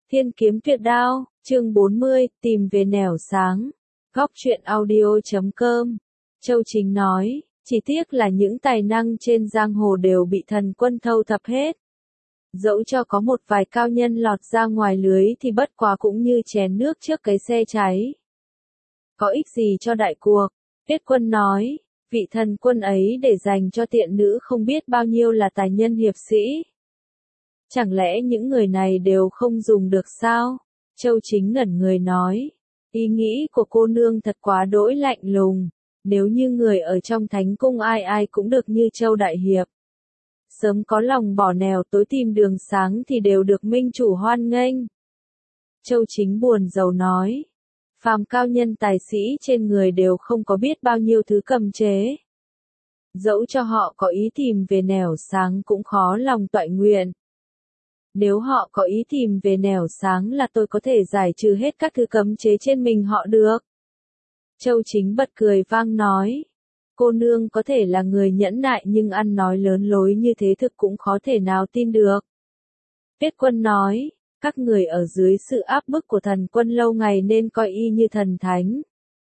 Thiên kiếm tuyệt đao, chương 40, tìm về nẻo sáng. Góc truyện audio.com. Châu Chính nói, chỉ tiếc là những tài năng trên giang hồ đều bị thần quân thâu thập hết. Dẫu cho có một vài cao nhân lọt ra ngoài lưới thì bất quá cũng như chén nước trước cái xe cháy. Có ích gì cho đại cuộc? Tiết Quân nói, vị thần quân ấy để dành cho tiện nữ không biết bao nhiêu là tài nhân hiệp sĩ. Chẳng lẽ những người này đều không dùng được sao? Châu Chính ngẩn người nói, ý nghĩ của cô nương thật quá đỗi lạnh lùng, nếu như người ở trong thánh cung ai ai cũng được như Châu Đại Hiệp. Sớm có lòng bỏ nẻo tối tìm đường sáng thì đều được minh chủ hoan nghênh. Châu Chính buồn rầu nói, phàm cao nhân tài sĩ trên người đều không có biết bao nhiêu thứ cầm chế. Dẫu cho họ có ý tìm về nẻo sáng cũng khó lòng toại nguyện. Nếu họ có ý tìm về nẻo sáng là tôi có thể giải trừ hết các thứ cấm chế trên mình họ được. Châu Chính bật cười vang nói, cô nương có thể là người nhẫn nại nhưng ăn nói lớn lối như thế thực cũng khó thể nào tin được. Tiết Quân nói, các người ở dưới sự áp bức của thần quân lâu ngày nên coi y như thần thánh.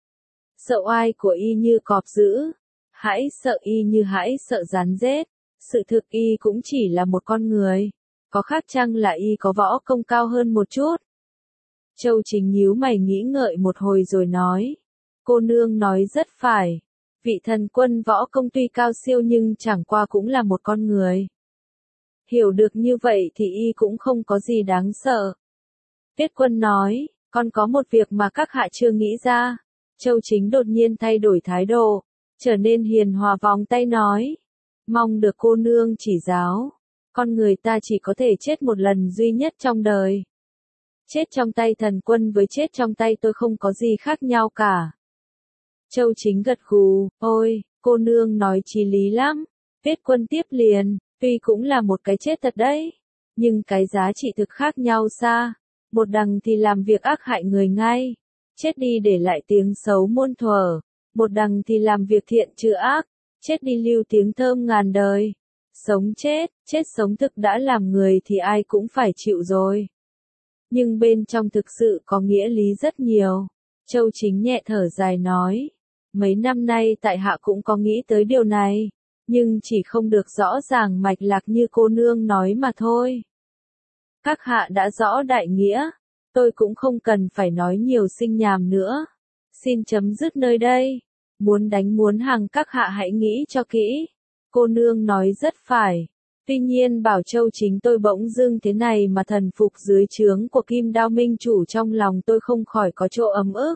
Sợ oai của y như cọp dữ, hãy sợ y như hãy sợ rắn rết, sự thực y cũng chỉ là một con người. Có khác chăng là y có võ công cao hơn một chút? Châu Chính nhíu mày nghĩ ngợi một hồi rồi nói, cô nương nói rất phải, vị thần quân võ công tuy cao siêu nhưng chẳng qua cũng là một con người. Hiểu được như vậy thì y cũng không có gì đáng sợ. Tiết Quân nói, còn có một việc mà các hạ chưa nghĩ ra. Châu Chính đột nhiên thay đổi thái độ, trở nên hiền hòa vòng tay nói, mong được cô nương chỉ giáo. Con người ta chỉ có thể chết một lần duy nhất trong đời. Chết trong tay thần quân với chết trong tay tôi không có gì khác nhau cả. Châu Chính gật gù, ôi, cô nương nói chí lý lắm. Tiết Quân tiếp liền, tuy cũng là một cái chết thật đấy, nhưng cái giá trị thực khác nhau xa. Một đằng thì làm việc ác hại người ngay, chết đi để lại tiếng xấu muôn thuở. Một đằng thì làm việc thiện trừ ác, chết đi lưu tiếng thơm ngàn đời. Sống chết, chết sống thực đã làm người thì ai cũng phải chịu rồi. Nhưng bên trong thực sự có nghĩa lý rất nhiều. Châu Chính nhẹ thở dài nói, mấy năm nay tại hạ cũng có nghĩ tới điều này, nhưng chỉ không được rõ ràng mạch lạc như cô nương nói mà thôi. Các hạ đã rõ đại nghĩa, tôi cũng không cần phải nói nhiều sinh nhảm nữa. Xin chấm dứt nơi đây, muốn đánh muốn hàng các hạ hãy nghĩ cho kỹ. Cô nương nói rất phải, tuy nhiên bảo Châu Chính tôi bỗng dưng thế này mà thần phục dưới trướng của Kim Đao Minh chủ trong lòng tôi không khỏi có chỗ ấm ức.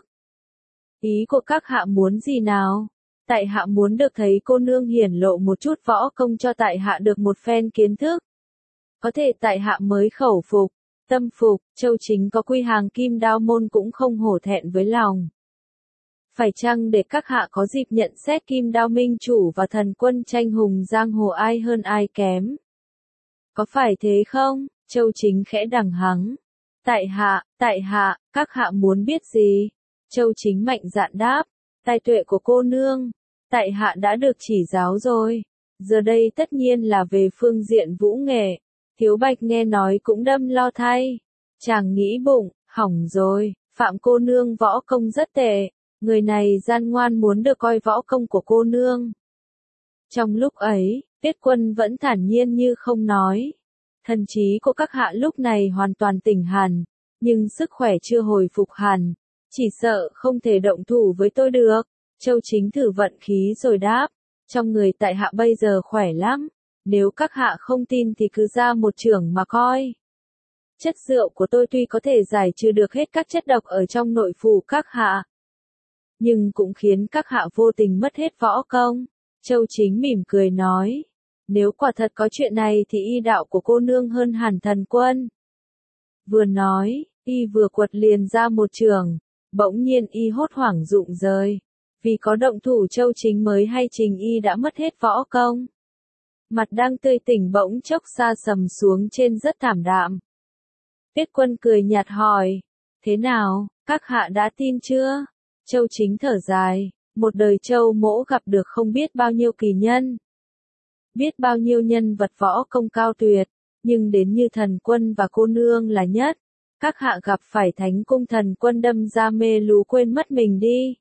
Ý của các hạ muốn gì nào? Tại hạ muốn được thấy cô nương hiển lộ một chút võ công cho tại hạ được một phen kiến thức. Có thể tại hạ mới khẩu phục, tâm phục, Châu Chính có quy hàng Kim Đao môn cũng không hổ thẹn với lòng. Phải chăng để các hạ có dịp nhận xét Kim Đao Minh chủ và thần quân tranh hùng giang hồ ai hơn ai kém? Có phải thế không? Châu Chính khẽ đằng hắng. Tại hạ, các hạ muốn biết gì? Châu Chính mạnh dạn đáp, tài tuệ của cô nương, tại hạ đã được chỉ giáo rồi. Giờ đây tất nhiên là về phương diện vũ nghệ. Thiếu Bạch nghe nói cũng đâm lo thay. Chàng nghĩ bụng, hỏng rồi, Phạm cô nương võ công rất tệ. Người này gian ngoan muốn được coi võ công của cô nương. Trong lúc ấy, Tiết Quân vẫn thản nhiên như không nói. Thần trí của các hạ lúc này hoàn toàn tỉnh hẳn, nhưng sức khỏe chưa hồi phục hẳn. Chỉ sợ không thể động thủ với tôi được. Châu Chính thử vận khí rồi đáp, trong người tại hạ bây giờ khỏe lắm. Nếu các hạ không tin thì cứ ra một chưởng mà coi. Chất rượu của tôi tuy có thể giải trừ được hết các chất độc ở trong nội phủ các hạ, nhưng cũng khiến các hạ vô tình mất hết võ công. Châu Chính mỉm cười nói, nếu quả thật có chuyện này thì y đạo của cô nương hơn hẳn thần quân. Vừa nói, y vừa quật liền ra một chưởng, bỗng nhiên y hốt hoảng rụng rời. Vì có động thủ Châu Chính mới hay trình y đã mất hết võ công. Mặt đang tươi tỉnh bỗng chốc xa sầm xuống trên rất thảm đạm. Tiết Quân cười nhạt hỏi, thế nào, các hạ đã tin chưa? Châu Chính thở dài, một đời Châu mỗ gặp được không biết bao nhiêu kỳ nhân. Biết bao nhiêu nhân vật võ công cao tuyệt, nhưng đến như thần quân và cô nương là nhất. Các hạ gặp phải thánh cung thần quân đâm ra mê lú quên mất mình đi.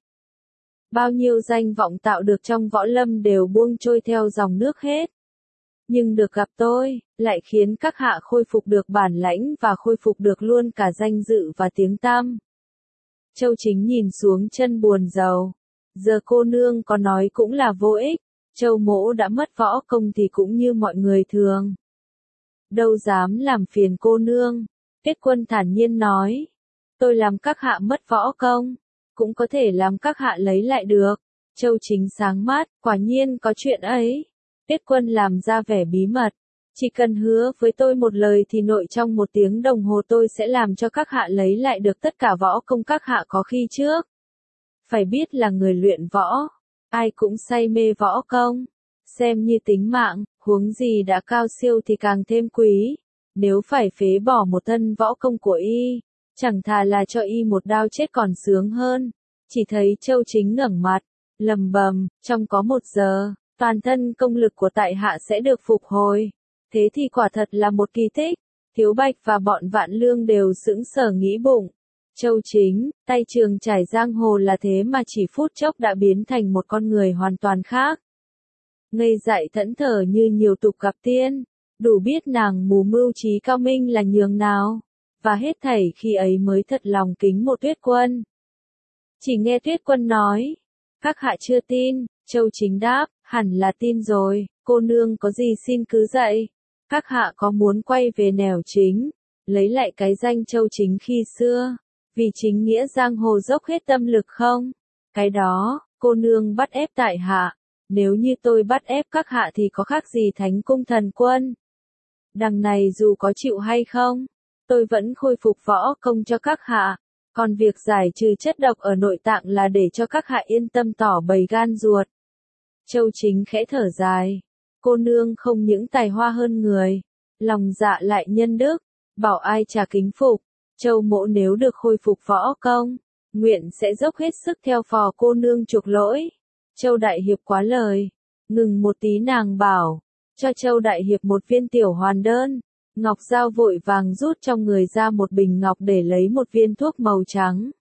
Bao nhiêu danh vọng tạo được trong võ lâm đều buông trôi theo dòng nước hết. Nhưng được gặp tôi, lại khiến các hạ khôi phục được bản lãnh và khôi phục được luôn cả danh dự và tiếng tăm. Châu Chính nhìn xuống chân buồn rầu. Giờ cô nương có nói cũng là vô ích. Châu Mỗ đã mất võ công thì cũng như mọi người thường. Đâu dám làm phiền cô nương. Tiết Quân thản nhiên nói. Tôi làm các hạ mất võ công, cũng có thể làm các hạ lấy lại được. Châu Chính sáng mắt, quả nhiên có chuyện ấy. Tiết Quân làm ra vẻ bí mật. Chỉ cần hứa với tôi một lời thì nội trong 1 tiếng đồng hồ tôi sẽ làm cho các hạ lấy lại được tất cả võ công các hạ có khi trước. Phải biết là người luyện võ, ai cũng say mê võ công, xem như tính mạng, huống gì đã cao siêu thì càng thêm quý. Nếu phải phế bỏ một thân võ công của y, chẳng thà là cho y một đao chết còn sướng hơn. Chỉ thấy Châu Chính ngẩng mặt, lầm bầm, trong có 1 giờ, toàn thân công lực của tại hạ sẽ được phục hồi. Thế thì quả thật là một kỳ tích. Thiếu Bạch và bọn Vạn Lương đều sững sờ nghĩ bụng. Châu Chính, tay trường trải giang hồ là thế mà chỉ phút chốc đã biến thành một con người hoàn toàn khác. Ngây dại thẫn thờ như nhiều tục gặp tiên, đủ biết nàng mù mưu trí cao minh là nhường nào. Và hết thảy khi ấy mới thật lòng kính một Tuyết Quân. Chỉ nghe Tuyết Quân nói, các hạ chưa tin. Châu Chính đáp, hẳn là tin rồi, cô nương có gì xin cứ dạy. Các hạ có muốn quay về nẻo chính, lấy lại cái danh Châu Chính khi xưa, vì chính nghĩa giang hồ dốc hết tâm lực không? Cái đó, cô nương bắt ép tại hạ, nếu như tôi bắt ép các hạ thì có khác gì thánh cung thần quân. Đằng này dù có chịu hay không, tôi vẫn khôi phục võ công cho các hạ, còn việc giải trừ chất độc ở nội tạng là để cho các hạ yên tâm tỏ bày gan ruột. Châu Chính khẽ thở dài. Cô nương không những tài hoa hơn người, lòng dạ lại nhân đức, bảo ai chả kính phục. Châu Mỗ nếu được khôi phục võ công, nguyện sẽ dốc hết sức theo phò cô nương chuộc lỗi. Châu Đại Hiệp quá lời. Ngừng một tí nàng bảo, cho Châu Đại Hiệp một viên tiểu hoàn đơn. Ngọc Giao vội vàng rút trong người ra một bình ngọc để lấy một viên thuốc màu trắng.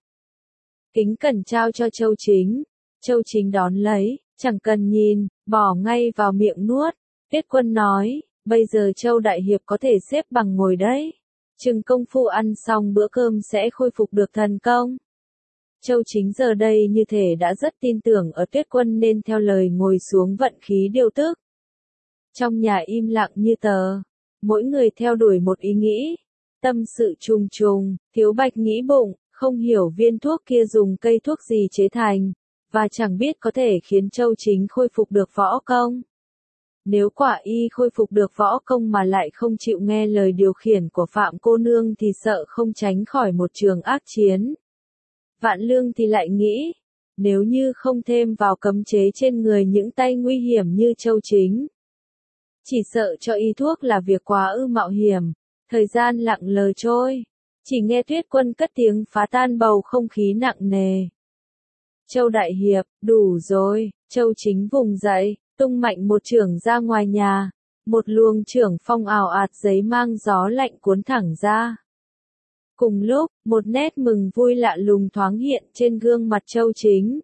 Kính cẩn trao cho Châu Chính. Châu Chính đón lấy, chẳng cần nhìn, bỏ ngay vào miệng nuốt. Tiết Quân nói, bây giờ Châu Đại Hiệp có thể xếp bằng ngồi đấy. Chừng công phu ăn xong bữa cơm sẽ khôi phục được thần công. Châu Chính giờ đây như thể đã rất tin tưởng ở Tuyết Quân nên theo lời ngồi xuống vận khí điều tức. Trong nhà im lặng như tờ, mỗi người theo đuổi một ý nghĩ. Tâm sự trùng trùng, Thiếu Bạch nghĩ bụng, không hiểu viên thuốc kia dùng cây thuốc gì chế thành, và chẳng biết có thể khiến Châu Chính khôi phục được võ công. Nếu quả y khôi phục được võ công mà lại không chịu nghe lời điều khiển của Phạm cô nương thì sợ không tránh khỏi một trường ác chiến. Vạn Lương thì lại nghĩ, nếu như không thêm vào cấm chế trên người những tay nguy hiểm như Châu Chính, chỉ sợ cho y thuốc là việc quá ư mạo hiểm. Thời gian lặng lờ trôi, chỉ nghe Tuyết Quân cất tiếng phá tan bầu không khí nặng nề. Châu Đại Hiệp, đủ rồi. Châu Chính vùng dậy, tung mạnh một chưởng ra ngoài nhà. Một luồng chưởng phong ào ạt giấy mang gió lạnh cuốn thẳng ra. Cùng lúc, một nét mừng vui lạ lùng thoáng hiện trên gương mặt Châu Chính.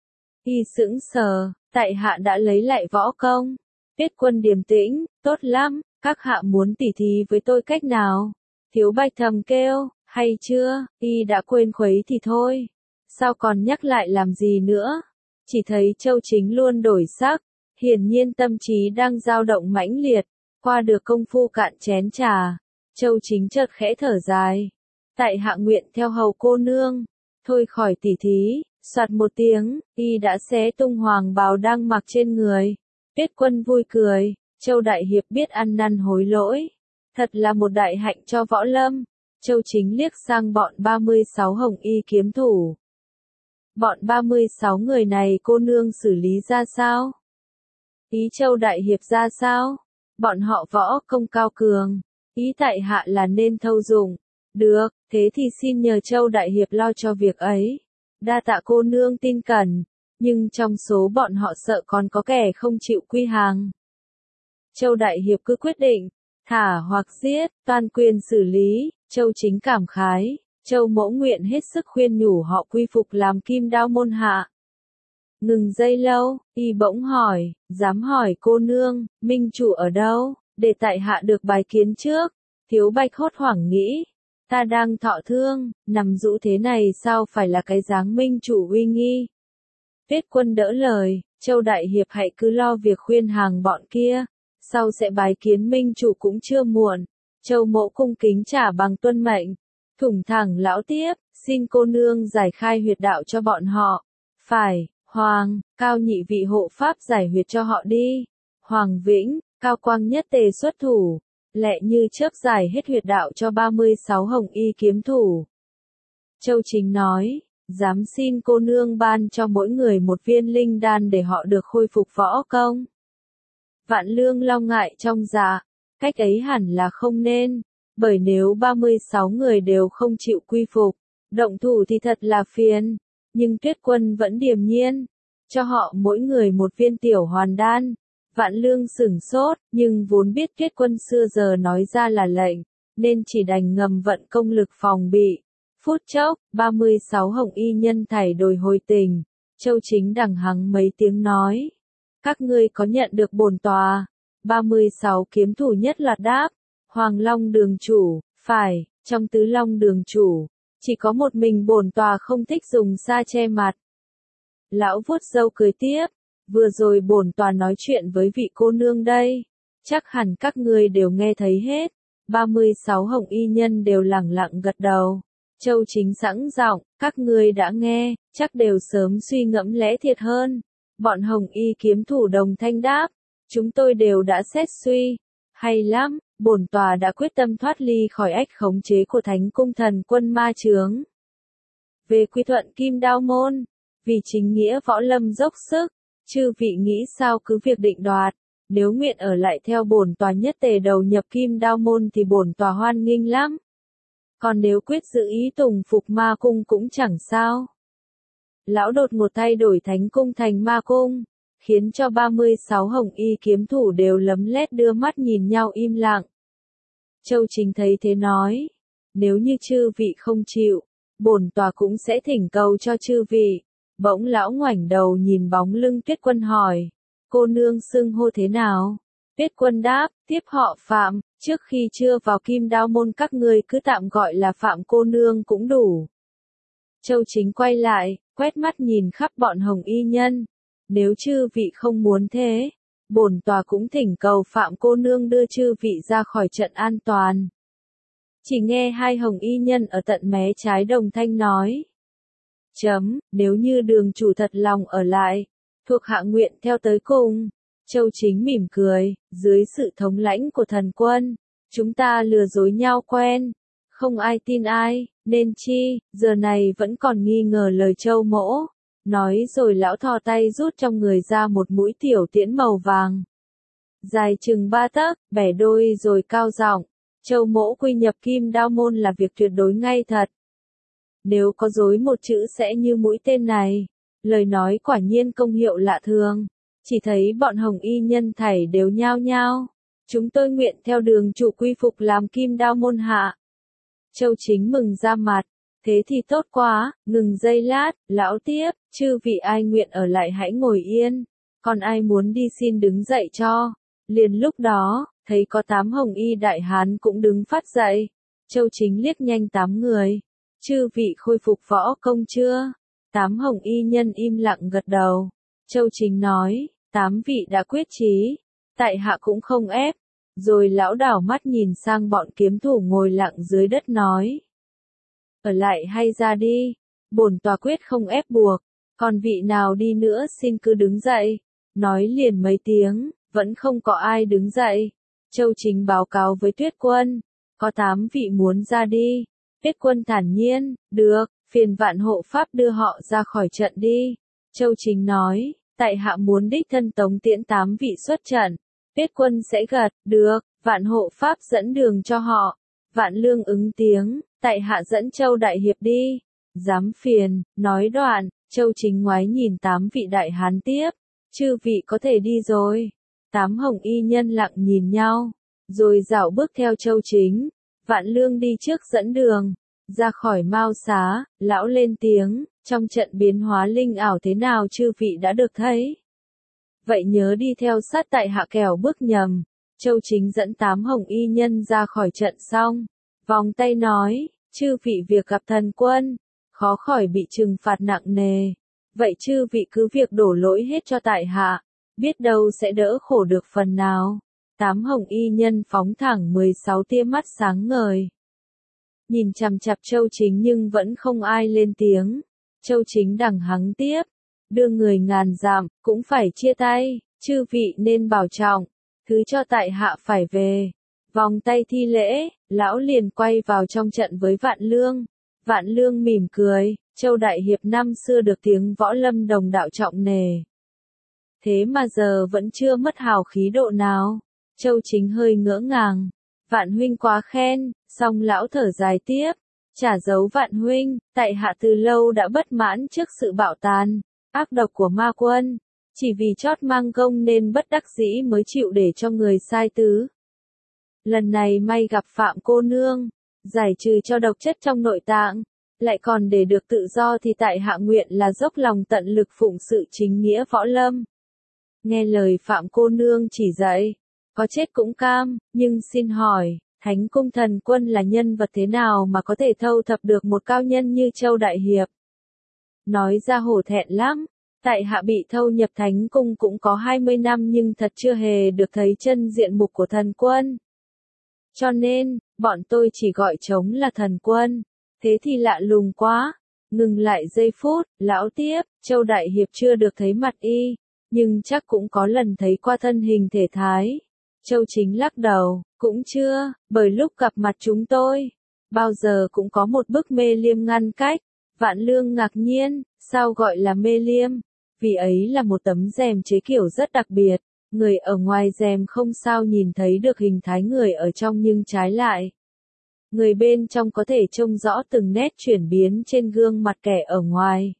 Y sững sờ, tại hạ đã lấy lại võ công. Tiết Quân điềm tĩnh, tốt lắm, các hạ muốn tỉ thí với tôi cách nào? Thiếu Bạch thầm kêu, hay chưa, y đã quên khuấy thì thôi. Sao còn nhắc lại làm gì nữa? Chỉ thấy Châu Chính luôn đổi sắc, hiển nhiên tâm trí đang dao động mãnh liệt. Qua được công phu cạn chén trà, Châu Chính chợt khẽ thở dài. Tại hạ nguyện theo hầu cô nương, thôi khỏi tỉ thí. Soạt một tiếng, y đã xé tung hoàng bào đang mặc trên người. Tiết Quân vui cười, Châu Đại Hiệp biết ăn năn hối lỗi. Thật là một đại hạnh cho võ lâm. Châu Chính liếc sang bọn 36 hồng y kiếm thủ. Bọn 36 người này cô nương xử lý ra sao? Ý Châu Đại Hiệp ra sao? Bọn họ võ công cao cường. Ý tại hạ là nên thâu dụng. Được, thế thì xin nhờ Châu Đại Hiệp lo cho việc ấy. Đa tạ cô nương tin cẩn. Nhưng trong số bọn họ sợ còn có kẻ không chịu quy hàng. Châu Đại Hiệp cứ quyết định, thả hoặc giết, toàn quyền xử lý. Châu Chính cảm khái, Châu Mỗ nguyện hết sức khuyên nhủ họ quy phục làm Kim Đao môn hạ. Ngừng giây lâu, y bỗng hỏi, dám hỏi cô nương, minh chủ ở đâu, để tại hạ được bái kiến trước. Thiếu Bạch hốt hoảng nghĩ, ta đang thọ thương, nằm rũ thế này sao phải là cái dáng minh chủ uy nghi. Tuyết Quân đỡ lời, Châu Đại Hiệp hãy cứ lo việc khuyên hàng bọn kia, sau sẽ bái kiến minh chủ cũng chưa muộn. Châu Mỗ cung kính trả bằng tuân mệnh. Thủng thẳng lão tiếp, xin cô nương giải khai huyệt đạo cho bọn họ. Phải, Hoàng, Cao nhị vị hộ pháp giải huyệt cho họ đi. Hoàng Vĩnh, Cao Quang nhất tề xuất thủ, lẹ như chớp giải hết huyệt đạo cho 36 hồng y kiếm thủ. Châu Chính nói, dám xin cô nương ban cho mỗi người một viên linh đan để họ được khôi phục võ công. Vạn Lương lo ngại trong dạ, cách ấy hẳn là không nên, bởi nếu 36 người đều không chịu quy phục, động thủ thì thật là phiền, nhưng Tuyết Quân vẫn điềm nhiên, cho họ mỗi người một viên tiểu hoàn đan. Vạn Lương sửng sốt, nhưng vốn biết Tuyết Quân xưa giờ nói ra là lệnh, nên chỉ đành ngầm vận công lực phòng bị. Phút chốc, 36 hồng y nhân thảy đồi hồi tình, Châu Chính đằng hắng mấy tiếng nói. Các ngươi có nhận được bổn tòa? 36 kiếm thủ nhất loạt đáp. Hoàng Long đường chủ, phải, trong tứ Long đường chủ, chỉ có một mình bổn tòa không thích dùng sa che mặt. Lão vuốt râu cười tiếp, vừa rồi bổn tòa nói chuyện với vị cô nương đây, chắc hẳn các ngươi đều nghe thấy hết. 36 hồng y nhân đều lẳng lặng gật đầu. Châu Chính sẵn giọng, các ngươi đã nghe, chắc đều sớm suy ngẫm lẽ thiệt hơn. Bọn hồng y kiếm thủ đồng thanh đáp, chúng tôi đều đã xét suy. Hay lắm, bổn tòa đã quyết tâm thoát ly khỏi ách khống chế của Thánh Cung Thần Quân ma chướng. Về quy thuận Kim Đao môn, vì chính nghĩa võ lâm dốc sức, chư vị nghĩ sao cứ việc định đoạt, nếu nguyện ở lại theo bổn tòa nhất tề đầu nhập Kim Đao môn thì bổn tòa hoan nghênh lắm. Còn nếu quyết giữ ý tùng phục ma cung cũng chẳng sao. Lão đột một thay đổi Thánh Cung thành ma cung, khiến cho 36 hồng y kiếm thủ đều lấm lét đưa mắt nhìn nhau im lặng. Châu Chính thấy thế nói, nếu như chư vị không chịu, bổn tòa cũng sẽ thỉnh cầu cho chư vị. Bỗng lão ngoảnh đầu nhìn bóng lưng Tuyết Quân hỏi, cô nương xưng hô thế nào? Tuyết Quân đáp, tiếp họ Phạm, trước khi chưa vào Kim Đao môn các ngươi cứ tạm gọi là Phạm cô nương cũng đủ. Châu Chính quay lại, quét mắt nhìn khắp bọn hồng y nhân. Nếu chư vị không muốn thế, bổn tòa cũng thỉnh cầu Phạm cô nương đưa chư vị ra khỏi trận an toàn. Chỉ nghe hai hồng y nhân ở tận mé trái đồng thanh nói. Nếu như đường chủ thật lòng ở lại, thuộc hạ nguyện theo tới cùng. Châu Chính mỉm cười, dưới sự thống lãnh của thần quân, chúng ta lừa dối nhau quen, không ai tin ai, nên chi, giờ này vẫn còn nghi ngờ lời Châu Mỗ. Nói rồi lão thò tay rút trong người ra một mũi tiểu tiễn màu vàng. Dài chừng 3 tấc, bẻ đôi rồi cao giọng, Châu Mỗ quy nhập Kim Đao môn là việc tuyệt đối ngay thật. Nếu có dối một chữ sẽ như mũi tên này. Lời nói quả nhiên công hiệu lạ thường. Chỉ thấy bọn hồng y nhân thảy đều nhao nhao. Chúng tôi nguyện theo đường chủ quy phục làm Kim Đao môn hạ. Châu Chính mừng ra mặt. Thế thì tốt quá, ngừng giây lát, lão tiếp, chư vị ai nguyện ở lại hãy ngồi yên. Còn ai muốn đi xin đứng dậy cho. Liền lúc đó, thấy có 8 hồng y đại hán cũng đứng phát dậy. Châu Chính liếc nhanh 8 người. Chư vị khôi phục võ công chưa? 8 hồng y nhân im lặng gật đầu. Châu Chính nói, 8 vị đã quyết chí, tại hạ cũng không ép. Rồi lão đảo mắt nhìn sang bọn kiếm thủ ngồi lặng dưới đất nói. Ở lại hay ra đi, bổn tòa quyết không ép buộc, còn vị nào đi nữa xin cứ đứng dậy. Nói liền mấy tiếng, vẫn không có ai đứng dậy. Châu Chính báo cáo với Tuyết Quân, có 8 vị muốn ra đi. Tuyết Quân thản nhiên, được, phiền Vạn hộ pháp đưa họ ra khỏi trận đi. Châu Chính nói, tại hạ muốn đích thân tống tiễn 8 vị xuất trận. Tuyết Quân sẽ gật, được, Vạn hộ pháp dẫn đường cho họ. Vạn Lương ứng tiếng, tại hạ dẫn Châu Đại Hiệp đi. Dám phiền, nói đoạn, Châu Chính ngoái nhìn 8 vị đại hán tiếp. Chư vị có thể đi rồi. 8 hồng y nhân lặng nhìn nhau, rồi dạo bước theo Châu Chính. Vạn Lương đi trước dẫn đường. Ra khỏi Mao Xá, lão lên tiếng, trong trận biến hóa linh ảo thế nào chư vị đã được thấy. Vậy nhớ đi theo sát tại hạ kẻo bước nhầm. Châu Chính dẫn 8 hồng y nhân ra khỏi trận xong. Vòng tay nói, chư vị việc gặp thần quân, khó khỏi bị trừng phạt nặng nề. Vậy chư vị cứ việc đổ lỗi hết cho tại hạ, biết đâu sẽ đỡ khổ được phần nào. 8 hồng y nhân phóng thẳng 16 tia mắt sáng ngời. Nhìn chằm chằm Châu Chính nhưng vẫn không ai lên tiếng. Châu Chính đằng hắng tiếp, đưa người ngàn dặm, cũng phải chia tay, chư vị nên bảo trọng, thứ cho tại hạ phải về. Vòng tay thi lễ, lão liền quay vào trong trận với Vạn Lương. Vạn Lương mỉm cười, Châu Đại Hiệp năm xưa được tiếng võ lâm đồng đạo trọng nề. Thế mà giờ vẫn chưa mất hào khí độ nào. Châu Chính hơi ngỡ ngàng. Vạn huynh quá khen, song lão thở dài tiếp. Trả dấu Vạn huynh, tại hạ từ lâu đã bất mãn trước sự bạo tàn, ác độc của ma quân. Chỉ vì chót mang công nên bất đắc dĩ mới chịu để cho người sai tứ. Lần này may gặp Phạm cô nương, giải trừ cho độc chất trong nội tạng, lại còn để được tự do thì tại hạ nguyện là dốc lòng tận lực phụng sự chính nghĩa võ lâm. Nghe lời Phạm cô nương chỉ dạy, có chết cũng cam, nhưng xin hỏi, Thánh Cung Thần Quân là nhân vật thế nào mà có thể thâu thập được một cao nhân như Châu Đại Hiệp? Nói ra hổ thẹn lắm, tại hạ bị thâu nhập Thánh Cung cũng có 20 năm nhưng thật chưa hề được thấy chân diện mục của thần quân. Cho nên, bọn tôi chỉ gọi trống là thần quân. Thế thì lạ lùng quá. Ngừng lại giây phút, lão tiếp, Châu Đại Hiệp chưa được thấy mặt y, nhưng chắc cũng có lần thấy qua thân hình thể thái. Châu Chính lắc đầu, cũng chưa, bởi lúc gặp mặt chúng tôi, bao giờ cũng có một bức mê liêm ngăn cách. Vạn Lương ngạc nhiên, sao gọi là mê liêm? Vì ấy là một tấm rèm chế kiểu rất đặc biệt. Người ở ngoài rèm không sao nhìn thấy được hình thái người ở trong nhưng trái lại. Người bên trong có thể trông rõ từng nét chuyển biến trên gương mặt kẻ ở ngoài.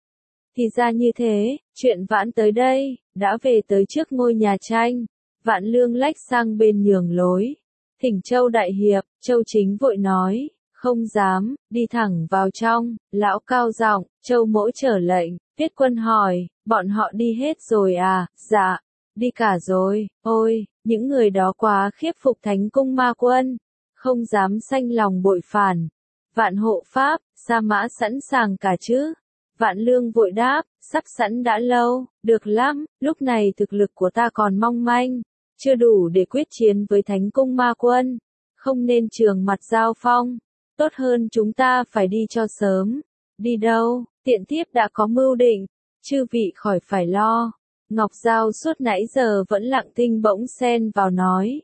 Thì ra như thế, chuyện Vãn tới đây, đã về tới trước ngôi nhà tranh. Vạn Lương lách sang bên nhường lối. Thỉnh Châu Đại Hiệp, Châu Chính vội nói, không dám, đi thẳng vào trong. Lão cao giọng, Châu Mỗ trở lệnh. Viết Quân hỏi, bọn họ đi hết rồi à? Dạ, đi cả rồi. Ôi, những người đó quá khiếp phục Thánh Cung ma quân, không dám sanh lòng bội phản. Vạn hộ pháp, Sa Mã sẵn sàng cả chứ? Vạn Lương vội đáp, sắp sẵn đã lâu, được lắm, lúc này thực lực của ta còn mong manh, chưa đủ để quyết chiến với Thánh Cung ma quân, không nên trường mặt giao phong, tốt hơn chúng ta phải đi cho sớm. Đi đâu? Tiện thiếp đã có mưu định, chư vị khỏi phải lo. Ngọc Giao suốt nãy giờ vẫn lặng thinh bỗng xen vào nói.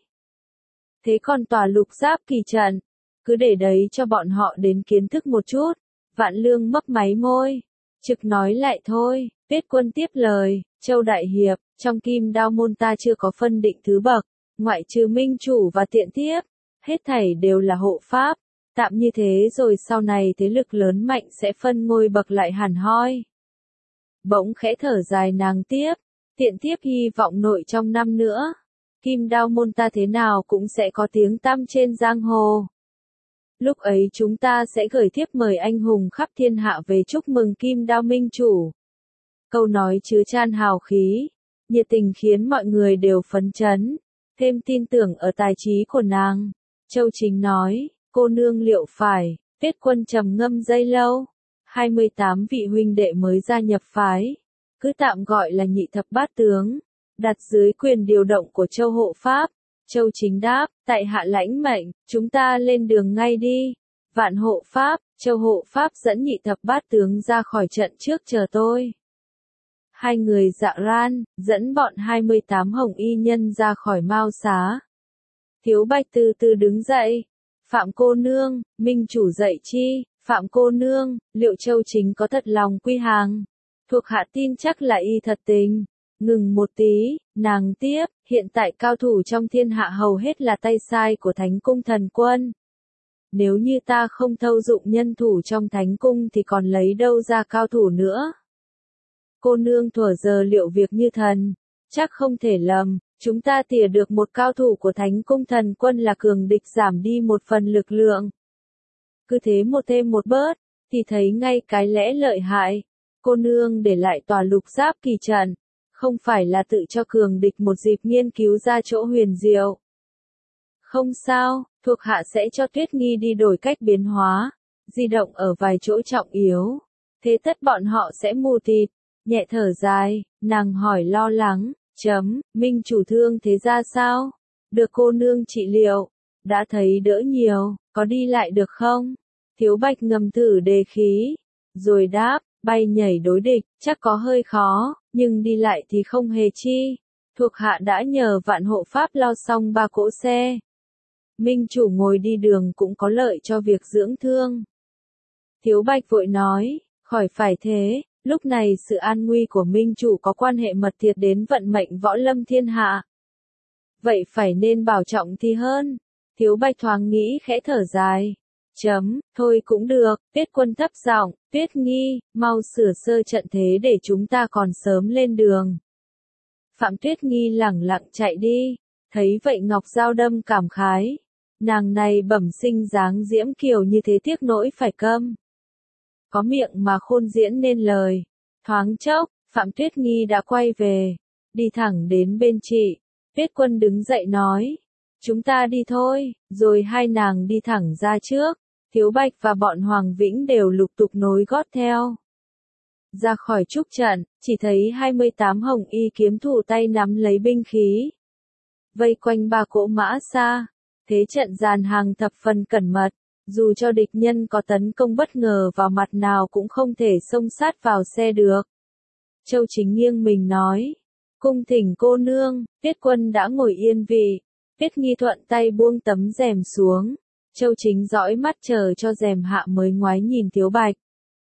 Thế còn tòa lục giáp kỳ trận, cứ để đấy cho bọn họ đến kiến thức một chút. Vạn Lương mấp máy môi, trực nói lại thôi. Viết Quân tiếp lời, Châu Đại Hiệp, trong Kim Đao môn ta chưa có phân định thứ bậc, ngoại trừ minh chủ và tiện thiếp, hết thảy đều là hộ pháp. Tạm như thế rồi sau này thế lực lớn mạnh sẽ phân ngôi bậc lại hẳn hoi. Bỗng khẽ thở dài nàng tiếp, tiện thiếp hy vọng nội trong năm nữa, Kim Đao môn ta thế nào cũng sẽ có tiếng tăm trên giang hồ. Lúc ấy chúng ta sẽ gửi thiếp mời anh hùng khắp thiên hạ về chúc mừng Kim Đao minh chủ. Câu nói chứa chan hào khí, nhiệt tình khiến mọi người đều phấn chấn, thêm tin tưởng ở tài trí của nàng. Châu Chính nói, cô nương liệu phải? Viết Quân trầm ngâm giây lâu. 28 vị huynh đệ mới gia nhập phái, cứ tạm gọi là nhị thập bát tướng, đặt dưới quyền điều động của Châu hộ pháp. Châu Chính đáp, tại hạ lãnh mệnh, chúng ta lên đường ngay đi. Vạn hộ pháp, Châu hộ pháp dẫn nhị thập bát tướng ra khỏi trận trước chờ tôi. Hai người dạ ran, dẫn bọn 28 hồng y nhân ra khỏi Mao Xá. Thiếu Bạch từ từ đứng dậy. Phạm cô nương, minh chủ dạy chi? Phạm cô nương, liệu Châu Chính có thật lòng quy hàng? Thuộc hạ tin chắc là y thật tình. Ngừng một tí, nàng tiếp, hiện tại cao thủ trong thiên hạ hầu hết là tay sai của Thánh Cung Thần Quân. Nếu như ta không thâu dụng nhân thủ trong Thánh Cung thì còn lấy đâu ra cao thủ nữa? Cô nương thuở giờ liệu việc như thần, chắc không thể lầm, Chúng ta tỉa được một cao thủ của Thánh cung thần quân là cường địch giảm đi một phần lực lượng. Cứ thế một thêm một bớt, thì thấy ngay cái lẽ lợi hại. Cô nương để lại tòa lục giáp kỳ trận, không phải là tự cho cường địch một dịp nghiên cứu ra chỗ huyền diệu. Không sao, thuộc hạ sẽ cho Tuyết Nghi đi đổi cách biến hóa, di động ở vài chỗ trọng yếu. Thế tất bọn họ sẽ mù tịt. Nhẹ thở dài, nàng hỏi lo lắng, Minh chủ thương thế ra sao? Được cô nương trị liệu, đã thấy đỡ nhiều, có đi lại được không? Thiếu Bạch ngầm thử đề khí, rồi đáp, bay nhảy đối địch, chắc có hơi khó, nhưng đi lại thì không hề chi. Thuộc hạ đã nhờ vạn hộ pháp lo xong 3 cỗ xe. Minh chủ ngồi đi đường cũng có lợi cho việc dưỡng thương. Thiếu Bạch vội nói, khỏi phải thế, lúc này sự an nguy của Minh chủ có quan hệ mật thiết đến vận mệnh võ lâm thiên hạ. Vậy phải nên bảo trọng thì hơn. Thiếu Bạch thoáng nghĩ khẽ thở dài. Thôi cũng được, Tuyết Quân thấp giọng, Tuyết Nghi, mau sửa sơ trận thế để chúng ta còn sớm lên đường. Phạm Tuyết Nghi lẳng lặng chạy đi, thấy vậy Ngọc Giao đâm cảm khái. Nàng này bẩm sinh dáng diễm kiều như thế tiếc nỗi phải câm. Có miệng mà khôn diễn nên lời. Thoáng chốc, Phạm Tuyết Nghi đã quay về, đi thẳng đến bên chị. Tuyết Quân đứng dậy nói, chúng ta đi thôi, rồi hai nàng đi thẳng ra trước. Thiếu Bạch và bọn Hoàng Vĩnh đều lục tục nối gót theo. Ra khỏi trúc trận, chỉ thấy 28 hồng y kiếm thủ tay nắm lấy binh khí. Vây quanh 3 cỗ mã xa, thế trận dàn hàng thập phần cẩn mật, dù cho địch nhân có tấn công bất ngờ vào mặt nào cũng không thể xông sát vào xe được. Châu Chính nghiêng mình nói, cung thỉnh cô nương. Tuyết Quân đã ngồi yên vị, Tuyết Nghi thuận tay buông tấm rèm xuống. Châu Chính dõi mắt chờ cho rèm hạ mới ngoái nhìn Thiếu Bạch.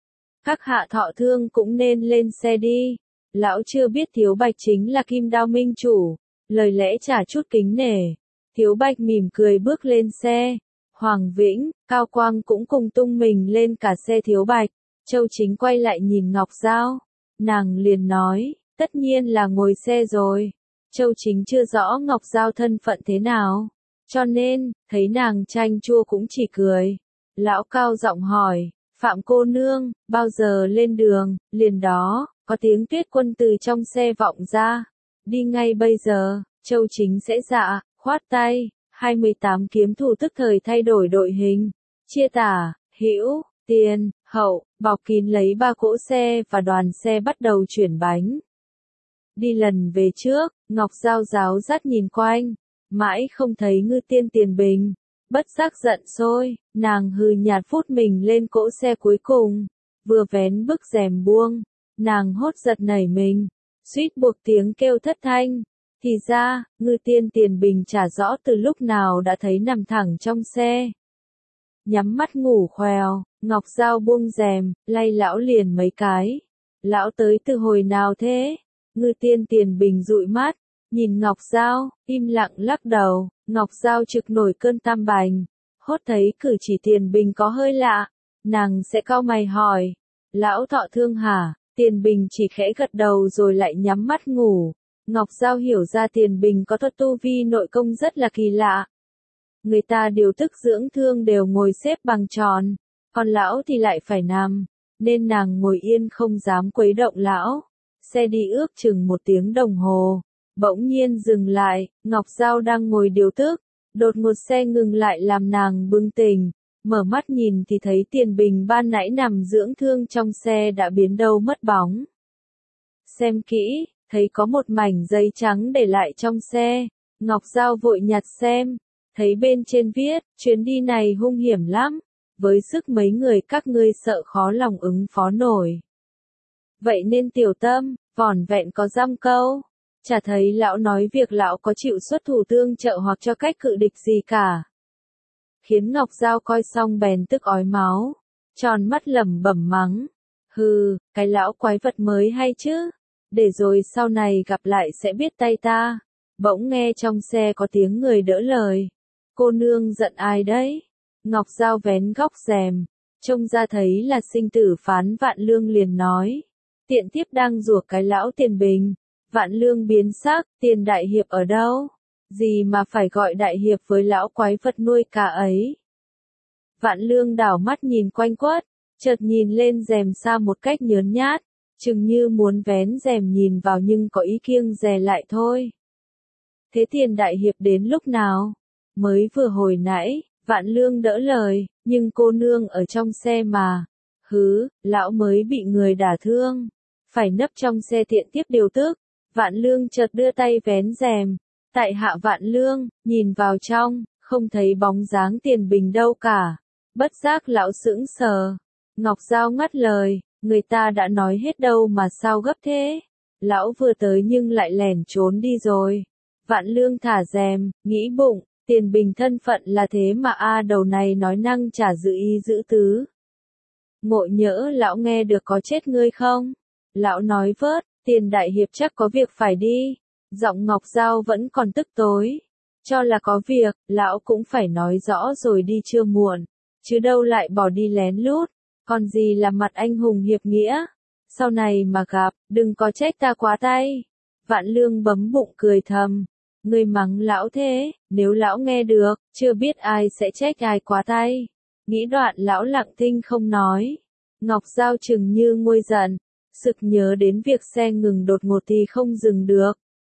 Các hạ thọ thương cũng nên lên xe đi. Lão chưa biết Thiếu Bạch chính là Kim Đao Minh chủ. Lời lẽ chả chút kính nể. Thiếu Bạch mỉm cười bước lên xe. Hoàng Vĩnh, Cao Quang cũng cùng tung mình lên cả xe Thiếu Bạch. Châu Chính quay lại nhìn Ngọc Giao. Nàng liền nói, tất nhiên là ngồi xe rồi. Châu Chính chưa rõ Ngọc Giao thân phận thế nào, cho nên, thấy nàng chanh chua cũng chỉ cười. Lão cao giọng hỏi, Phạm cô nương, bao giờ lên đường? Liền đó, có tiếng Tuyết Quân từ trong xe vọng ra. Đi ngay bây giờ. Châu Chính sẽ dạ, khoát tay. 28 kiếm thủ tức thời thay đổi đội hình, chia tả, hữu, tiền, hậu, bọc kín lấy 3 cỗ xe và đoàn xe bắt đầu chuyển bánh. Đi lần về trước, Ngọc Giao giáo dắt nhìn quanh, mãi không thấy Ngư Tiên Tiền Bình, bất giác giận sôi, nàng hừ nhạt phút mình lên cỗ xe cuối cùng, vừa vén bức rèm buông, nàng hốt giật nảy mình, suýt buộc tiếng kêu thất thanh. Thì ra, Ngư Tiên Tiền Bình chả rõ từ lúc nào đã thấy nằm thẳng trong xe. Nhắm mắt ngủ khoèo, Ngọc Giao buông rèm, lay lão liền mấy cái. Lão tới từ hồi nào thế? Ngư Tiên Tiền Bình dụi mắt, nhìn Ngọc Giao, im lặng lắc đầu. Ngọc Giao trực nổi cơn tam bành, hốt thấy cử chỉ Tiền Bình có hơi lạ. Nàng sẽ cau mày hỏi, lão thọ thương hả? Tiền Bình chỉ khẽ gật đầu rồi lại nhắm mắt ngủ. Ngọc Giao hiểu ra Tiền Bình có thuật tu vi nội công rất là kỳ lạ. Người ta điều tức dưỡng thương đều ngồi xếp bằng tròn, còn lão thì lại phải nằm, nên nàng ngồi yên không dám quấy động lão. Xe đi ước chừng 1 tiếng đồng hồ, bỗng nhiên dừng lại, Ngọc Giao đang ngồi điều tức, đột ngột xe ngừng lại làm nàng bừng tỉnh, mở mắt nhìn thì thấy Tiền Bình ban nãy nằm dưỡng thương trong xe đã biến đâu mất bóng. Xem kỹ, thấy có một mảnh giấy trắng để lại trong xe, Ngọc Giao vội nhặt xem, thấy bên trên viết, chuyến đi này hung hiểm lắm, với sức mấy người các ngươi sợ khó lòng ứng phó nổi. Vậy nên tiểu tâm, vỏn vẹn có dăm câu, chả thấy lão nói việc lão có chịu xuất thủ tương trợ hoặc cho cách cự địch gì cả. Khiến Ngọc Giao coi xong bèn tức ói máu, tròn mắt lẩm bẩm mắng, hừ, cái lão quái vật mới hay chứ, để rồi sau này gặp lại sẽ biết tay ta. Bỗng nghe trong xe có tiếng người đỡ lời, cô nương giận ai đấy? Ngọc Giao vén góc rèm, trông ra thấy là sinh tử phán Vạn Lương liền nói, tiện thiếp đang giục cái lão Tiền Bình, Vạn Lương biến sắc, Tiền đại hiệp ở đâu? Gì mà phải gọi đại hiệp với lão quái vật nuôi cá ấy? Vạn Lương đảo mắt nhìn quanh quất, chợt nhìn lên rèm xa một cách nhớn nhát, chừng như muốn vén rèm nhìn vào nhưng có ý kiêng dè lại thôi. Thế Tiền đại hiệp đến lúc nào? Mới vừa hồi nãy, Vạn Lương đỡ lời, nhưng cô nương ở trong xe mà. Hứ, lão mới bị người đả thương, phải nấp trong xe tiện tiếp điều tức. Vạn Lương chợt đưa tay vén rèm, tại hạ Vạn Lương, nhìn vào trong, không thấy bóng dáng Tiền Bình đâu cả. Bất giác lão sững sờ. Ngọc Giao ngắt lời, người ta đã nói hết đâu mà sao gấp thế? Lão vừa tới nhưng lại lẻn trốn đi rồi. Vạn Lương thả rèm, nghĩ bụng, Tiền Bình thân phận là thế mà đầu này nói năng chả giữ ý giữ tứ. Ngộ nhỡ lão nghe được có chết ngươi không? Lão nói vớt, Tiền đại hiệp chắc có việc phải đi. Giọng Ngọc Giao vẫn còn tức tối. Cho là có việc, lão cũng phải nói rõ rồi đi chưa muộn. Chứ đâu lại bỏ đi lén lút. Còn gì là mặt anh hùng hiệp nghĩa. Sau này mà gặp, đừng có trách ta quá tay. Vạn Lương bấm bụng cười thầm. Ngươi mắng lão thế, nếu lão nghe được, chưa biết ai sẽ trách ai quá tay. Nghĩ đoạn lão lặng thinh không nói. Ngọc Giao chừng như nguôi giận, sực nhớ đến việc xe ngừng đột ngột thì không dừng được.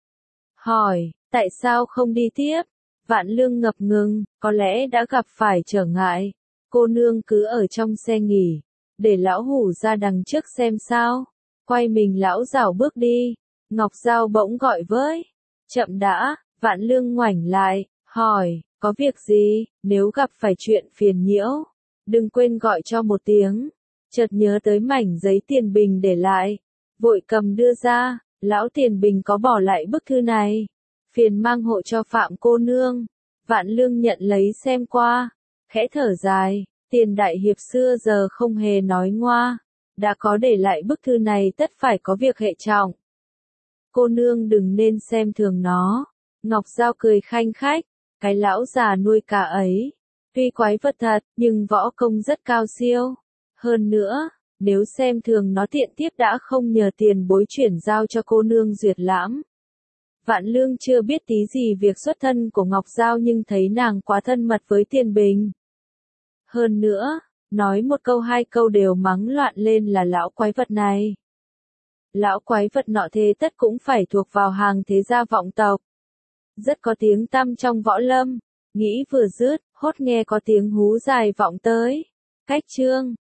Hỏi, tại sao không đi tiếp? Vạn Lương ngập ngừng, có lẽ đã gặp phải trở ngại. Cô nương cứ ở trong xe nghỉ, để lão hủ ra đằng trước xem sao. Quay mình lão rảo bước đi. Ngọc Giao bỗng gọi với. Chậm đã, Vạn Lương ngoảnh lại, hỏi, có việc gì, nếu gặp phải chuyện phiền nhiễu, đừng quên gọi cho một tiếng. Chợt nhớ tới mảnh giấy Tiền Bình để lại, vội cầm đưa ra, lão Tiền Bình có bỏ lại bức thư này, phiền mang hộ cho Phạm cô nương. Vạn Lương nhận lấy xem qua, khẽ thở dài, Tiền đại hiệp xưa giờ không hề nói ngoa, đã có để lại bức thư này tất phải có việc hệ trọng. Cô nương đừng nên xem thường nó. Ngọc Giao cười khanh khách, cái lão già nuôi cá ấy, tuy quái vật thật, nhưng võ công rất cao siêu. Hơn nữa, nếu xem thường nó tiện tiếp đã không nhờ tiền bối chuyển giao cho cô nương duyệt lãm. Vạn Lương chưa biết tí gì việc xuất thân của Ngọc Giao nhưng thấy nàng quá thân mật với Tiền Bình. Hơn nữa, nói một câu hai câu đều mắng loạn lên là lão quái vật này. Lão quái vật nọ thế tất cũng phải thuộc vào hàng thế gia vọng tộc. Rất có tiếng tăm trong võ lâm. Nghĩ vừa dứt, hốt nghe có tiếng hú dài vọng tới. Cách chương